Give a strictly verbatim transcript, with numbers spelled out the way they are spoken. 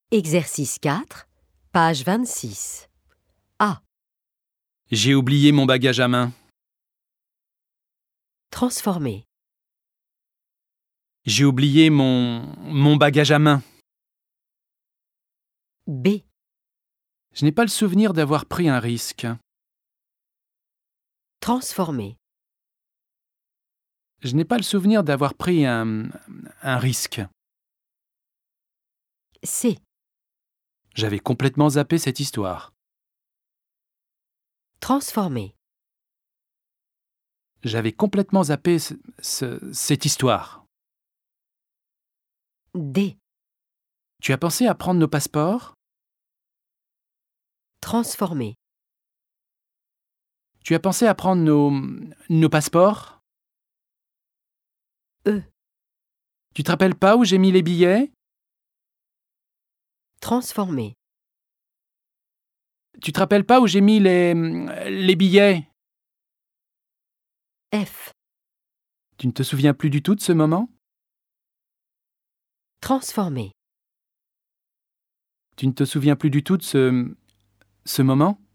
Exercice quatre, page vingt-six. A. J'ai oublié mon bagage à main. Transformer. J'ai oublié mon... mon bagage à main. B. Je n'ai pas le souvenir d'avoir pris un risque. Transformer. Je n'ai pas le souvenir d'avoir pris un... un risque. C. J'avais complètement zappé cette histoire. Transformer. J'avais complètement zappé ce- ce- cette histoire. D. Tu as pensé à prendre nos passeports? Transformer. Tu as pensé à prendre nos... nos passeports? E. Tu te rappelles pas où j'ai mis les billets? Transformer. Tu te rappelles pas où j'ai mis les... les billets? F. Tu ne te souviens plus du tout de ce moment? Transformer. Tu ne te souviens plus du tout de ce... ce moment?